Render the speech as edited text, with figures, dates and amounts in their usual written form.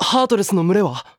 ハートレスの群れは？